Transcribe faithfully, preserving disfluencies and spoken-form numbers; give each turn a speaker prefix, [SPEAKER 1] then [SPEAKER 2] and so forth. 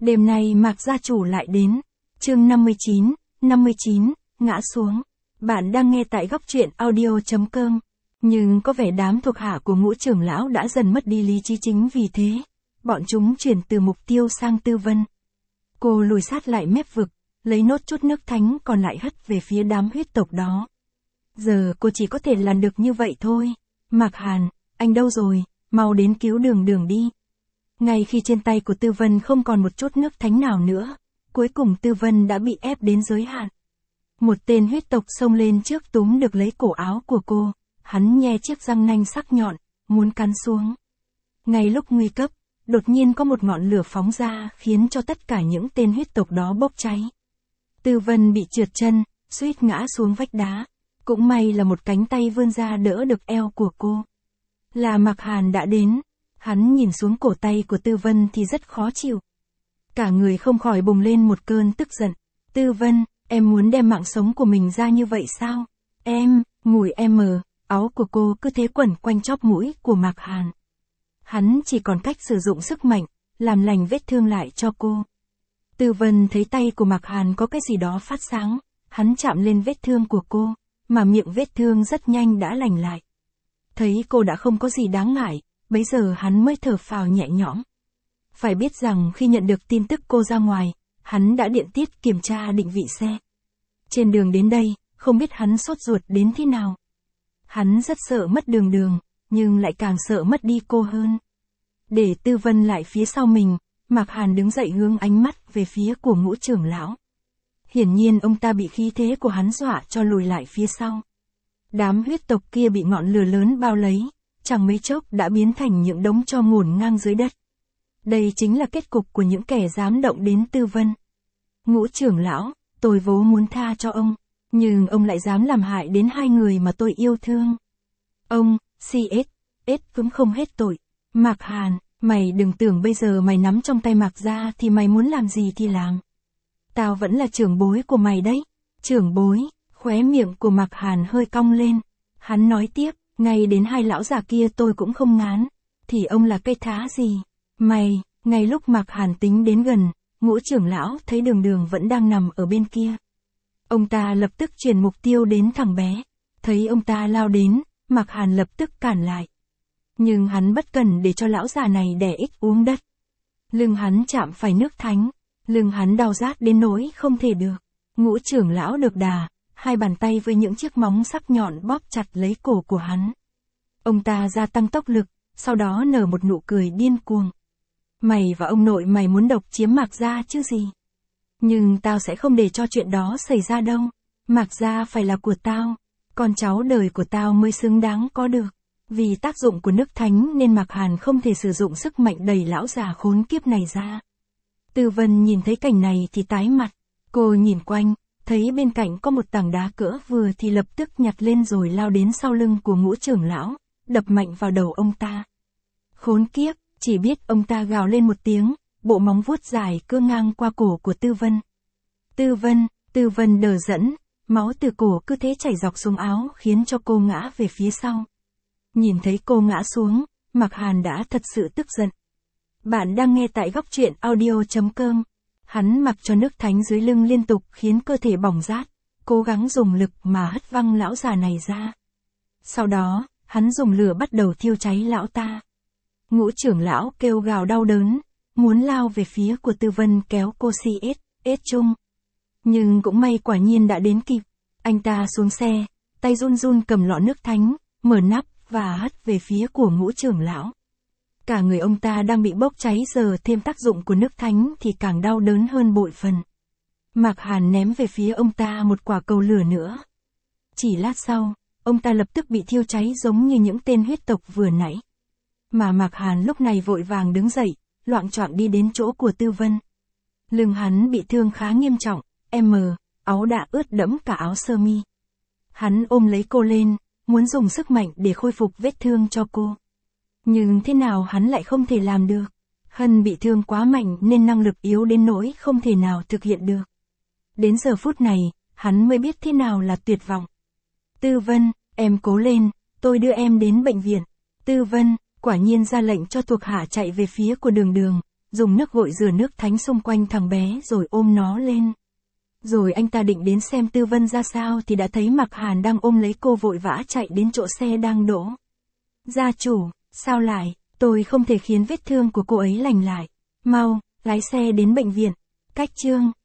[SPEAKER 1] Đêm nay Mạc gia chủ lại đến. Chương năm mươi chín, năm mươi chín, ngã xuống. Bạn đang nghe tại góc truyện audio.com. Nhưng có vẻ đám thuộc hạ của Ngũ trưởng lão đã dần mất đi lý trí, chính vì thế, bọn chúng chuyển từ mục tiêu sang Tư Vân. Cô lùi sát lại mép vực, lấy nốt chút nước thánh còn lại hất về phía đám huyết tộc đó. Giờ cô chỉ có thể làm được như vậy thôi. Mạc Hàn, anh đâu rồi, mau đến cứu Đường Đường đi. Ngay khi trên tay của Tư Vân không còn một chút nước thánh nào nữa, cuối cùng Tư Vân đã bị ép đến giới hạn. Một tên huyết tộc xông lên trước túm được lấy cổ áo của cô, hắn nhe chiếc răng nanh sắc nhọn, muốn cắn xuống. Ngay lúc nguy cấp, đột nhiên có một ngọn lửa phóng ra khiến cho tất cả những tên huyết tộc đó bốc cháy. Tư Vân bị trượt chân, suýt ngã xuống vách đá. Cũng may là một cánh tay vươn ra đỡ được eo của cô. Là Mạc Hàn đã đến. Hắn nhìn xuống cổ tay của Tư Vân thì rất khó chịu. Cả người không khỏi bùng lên một cơn tức giận. Tư Vân, em muốn đem mạng sống của mình ra như vậy sao? Em, mùi em mờ, áo của cô cứ thế quẩn quanh chóp mũi của Mạc Hàn. Hắn chỉ còn cách sử dụng sức mạnh, làm lành vết thương lại cho cô. Tư Vân thấy tay của Mạc Hàn có cái gì đó phát sáng, hắn chạm lên vết thương của cô, mà miệng vết thương rất nhanh đã lành lại. Thấy cô đã không có gì đáng ngại, bấy giờ hắn mới thở phào nhẹ nhõm. Phải biết rằng khi nhận được tin tức cô ra ngoài, hắn đã điện tiết kiểm tra định vị xe. Trên đường đến đây, không biết hắn sốt ruột đến thế nào. Hắn rất sợ mất Đường Đường, nhưng lại càng sợ mất đi cô hơn. Để Tư Vân lại phía sau mình, Mạc Hàn đứng dậy hướng ánh mắt về phía của Ngũ trưởng lão. Hiển nhiên ông ta bị khí thế của hắn dọa cho lùi lại phía sau. Đám huyết tộc kia bị ngọn lửa lớn bao lấy, chẳng mấy chốc đã biến thành những đống tro ngổn ngang dưới đất. Đây chính là kết cục của những kẻ dám động đến Tư Vân. Ngũ trưởng lão, tôi vốn muốn tha cho ông, nhưng ông lại dám làm hại đến hai người mà tôi yêu thương. Ông, xê ét, ét cũng không hết tội. Mạc Hàn, mày đừng tưởng bây giờ mày nắm trong tay Mạc gia thì mày muốn làm gì thì làm. Tao vẫn là trưởng bối của mày đấy. Trưởng bối, khóe miệng của Mạc Hàn hơi cong lên. Hắn nói tiếp, ngay đến hai lão già kia tôi cũng không ngán. Thì ông là cây thá gì? Mày, ngay lúc Mạc Hàn tính đến gần, Ngũ trưởng lão thấy Đường Đường vẫn đang nằm ở bên kia. Ông ta lập tức chuyển mục tiêu đến thằng bé. Thấy ông ta lao đến, Mạc Hàn lập tức cản lại. Nhưng hắn bất cần để cho lão già này đẻ ích uống đất. Lưng hắn chạm phải nước thánh. Lưng hắn đau rát đến nỗi không thể được. Ngũ trưởng lão được đà, hai bàn tay với những chiếc móng sắc nhọn bóp chặt lấy cổ của hắn. Ông ta gia tăng tốc lực, sau đó nở một nụ cười điên cuồng. Mày và ông nội mày muốn độc chiếm Mạc gia chứ gì? Nhưng tao sẽ không để cho chuyện đó xảy ra đâu. Mạc gia phải là của tao. Con cháu đời của tao mới xứng đáng có được. Vì tác dụng của nước thánh nên Mạc Hàn không thể sử dụng sức mạnh đẩy lão già khốn kiếp này ra. Tư Vân nhìn thấy cảnh này thì tái mặt. Cô nhìn quanh, thấy bên cạnh có một tảng đá cỡ vừa thì lập tức nhặt lên rồi lao đến sau lưng của Ngũ trưởng lão, đập mạnh vào đầu ông ta. Khốn kiếp, chỉ biết ông ta gào lên một tiếng, bộ móng vuốt dài cưa ngang qua cổ của Tư Vân. Tư Vân, Tư Vân đờ dẫn, máu từ cổ cứ thế chảy dọc xuống áo khiến cho cô ngã về phía sau. Nhìn thấy cô ngã xuống, Mạc Hàn đã thật sự tức giận. Bạn đang nghe tại góc truyện audio.com. Hắn mặc cho nước thánh dưới lưng liên tục khiến cơ thể bỏng rát, cố gắng dùng lực mà hất văng lão già này ra. Sau đó, hắn dùng lửa bắt đầu thiêu cháy lão ta. Ngũ trưởng lão kêu gào đau đớn, muốn lao về phía của Tư Vân kéo cô xê ét, ét chung. Nhưng cũng may quả nhiên đã đến kịp. Anh ta xuống xe, tay run run cầm lọ nước thánh, mở nắp và hất về phía của Ngũ trưởng lão. Cả người ông ta đang bị bốc cháy giờ thêm tác dụng của nước thánh thì càng đau đớn hơn bội phần. Mạc Hàn ném về phía ông ta một quả cầu lửa nữa. Chỉ lát sau, ông ta lập tức bị thiêu cháy giống như những tên huyết tộc vừa nãy. Mà Mạc Hàn lúc này vội vàng đứng dậy, loạng choạng đi đến chỗ của Tư Vân. Lưng hắn bị thương khá nghiêm trọng, em, áo đã ướt đẫm cả áo sơ mi. Hắn ôm lấy cô lên, muốn dùng sức mạnh để khôi phục vết thương cho cô. Nhưng thế nào hắn lại không thể làm được. Hân bị thương quá mạnh nên năng lực yếu đến nỗi không thể nào thực hiện được. Đến giờ phút này, hắn mới biết thế nào là tuyệt vọng. Tư Vân, em cố lên, tôi đưa em đến bệnh viện. Tư Vân, quả nhiên ra lệnh cho thuộc hạ chạy về phía của Đường Đường, dùng nước gội rửa nước thánh xung quanh thằng bé rồi ôm nó lên. Rồi anh ta định đến xem Tư Vân ra sao thì đã thấy Mạc Hàn đang ôm lấy cô vội vã chạy đến chỗ xe đang đỗ. Gia chủ, sao lại, tôi không thể khiến vết thương của cô ấy lành lại. Mau, lái xe đến bệnh viện. Cách Chương